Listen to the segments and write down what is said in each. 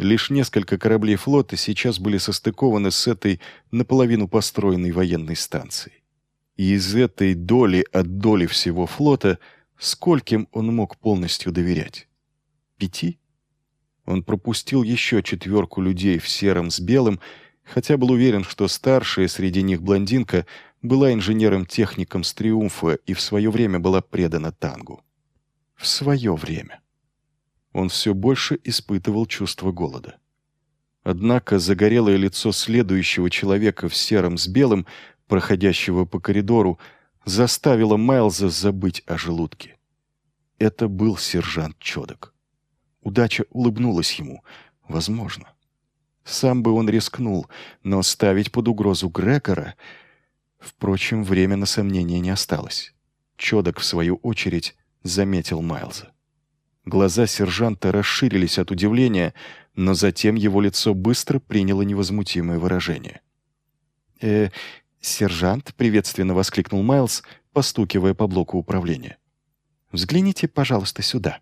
Лишь несколько кораблей флота сейчас были состыкованы с этой наполовину построенной военной станцией. И из этой доли от доли всего флота скольким он мог полностью доверять? 5? Он пропустил еще 4 людей в сером с белым, хотя был уверен, что старшая среди них блондинка была инженером-техником с «Триумфа» и в свое время была предана Тангу. В свое время. Он все больше испытывал чувство голода. Однако загорелое лицо следующего человека в сером с белым, проходящего по коридору, заставило Майлза забыть о желудке. Это был сержант Чодок. Удача улыбнулась ему. Возможно. Сам бы он рискнул, но ставить под угрозу Грегора... Впрочем, время на сомнение не осталось. Чодок, в свою очередь, заметил Майлза. Глаза сержанта расширились от удивления, но затем его лицо быстро приняло невозмутимое выражение. «Сержант», — приветственно воскликнул Майлз, постукивая по блоку управления. «Взгляните, пожалуйста, сюда».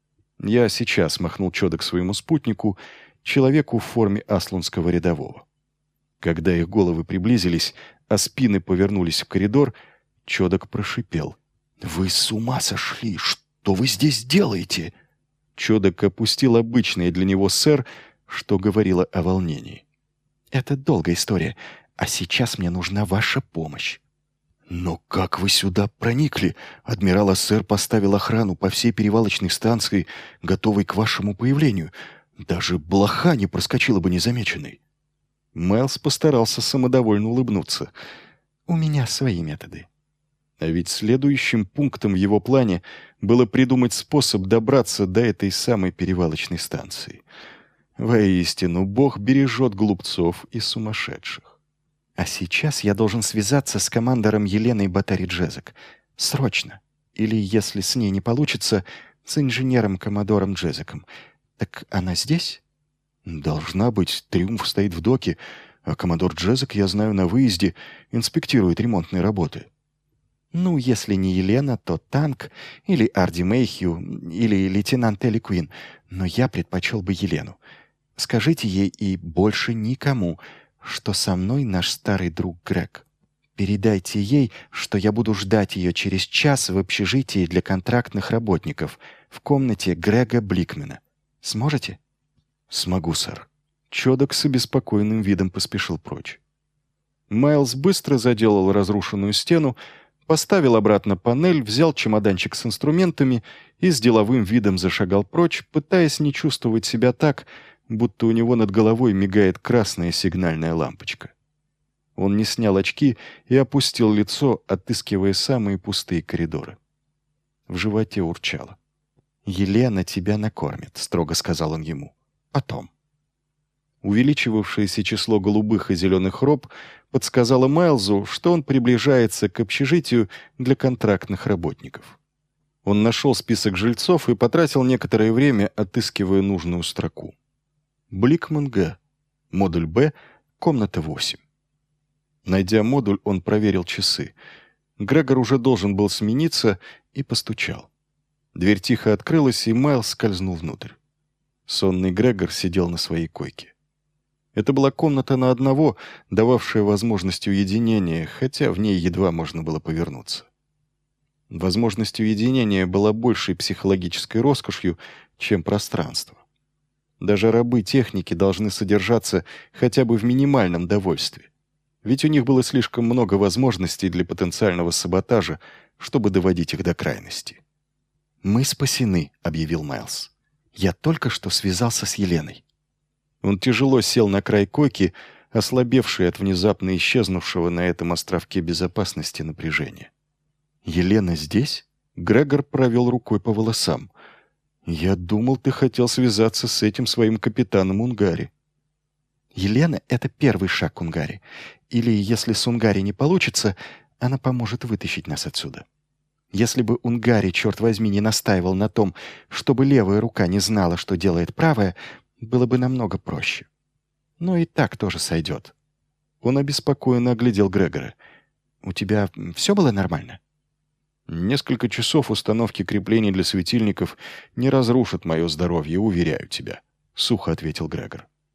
«Я сейчас», — махнул Чодок своему спутнику, человеку в форме аслунского рядового. Когда их головы приблизились, а спины повернулись в коридор, Чодок прошипел. «Вы с ума сошли! Что вы здесь делаете?» Чодок опустил обычное для него «сэр», что говорило о волнении. «Это долгая история, а сейчас мне нужна ваша помощь». «Но как вы сюда проникли? Адмирал Ассер поставил охрану по всей перевалочной станции, готовой к вашему появлению. Даже блоха не проскочила бы незамеченной». Майлз постарался самодовольно улыбнуться. «У меня свои методы». А ведь следующим пунктом в его плане было придумать способ добраться до этой самой перевалочной станции. Воистину, Бог бережет глупцов и сумасшедших. А сейчас я должен связаться с командором Еленой Батари-Джезек. Срочно. Или, если с ней не получится, с инженером-коммодором Джезеком. Так она здесь? Должна быть. «Триумф» стоит в доке, а коммодор Джезек, я знаю, на выезде, инспектирует ремонтные работы. Ну, если не Елена, то Танк, или Арди Мэйхью, или лейтенант Элли Куин. Но я предпочел бы Елену. Скажите ей и больше никому, что со мной наш старый друг Грег. Передайте ей, что я буду ждать ее через час в общежитии для контрактных работников в комнате Грега Бликмена. Сможете? Смогу, сэр. Чодок с обеспокоенным видом поспешил прочь. Майлз быстро заделал разрушенную стену, поставил обратно панель, взял чемоданчик с инструментами и с деловым видом зашагал прочь, пытаясь не чувствовать себя так, будто у него над головой мигает красная сигнальная лампочка. Он не снял очки и опустил лицо, отыскивая самые пустые коридоры. В животе урчало. «Елена тебя накормит», — строго сказал он ему. «Потом». Увеличивавшееся число голубых и зеленых роб подсказало Майлзу, что он приближается к общежитию для контрактных работников. Он нашел список жильцов и потратил некоторое время, отыскивая нужную строку. Бликман Г. Модуль Б. Комната 8. Найдя модуль, он проверил часы. Грегор уже должен был смениться и постучал. Дверь тихо открылась, и Майлз скользнул внутрь. Сонный Грегор сидел на своей койке. Это была комната на одного, дававшая возможность уединения, хотя в ней едва можно было повернуться. Возможность уединения была большей психологической роскошью, чем пространство. Даже рабы техники должны содержаться хотя бы в минимальном довольстве. Ведь у них было слишком много возможностей для потенциального саботажа, чтобы доводить их до крайности. «Мы спасены», — объявил Майлз. «Я только что связался с Еленой». Он тяжело сел на край койки, ослабевший от внезапно исчезнувшего на этом островке безопасности напряжения. «Елена здесь?» Грегор провел рукой по волосам. «Я думал, ты хотел связаться с этим своим капитаном Унгари». «Елена — это первый шаг к Унгари. Или, если с Унгари не получится, она поможет вытащить нас отсюда. Если бы Унгари, черт возьми, не настаивал на том, чтобы левая рука не знала, что делает правая, было бы намного проще. Но и так тоже сойдет». Он обеспокоенно оглядел Грегора. «У тебя все было нормально?» «Несколько часов установки креплений для светильников не разрушат мое здоровье, уверяю тебя», сухо ответил Грегор.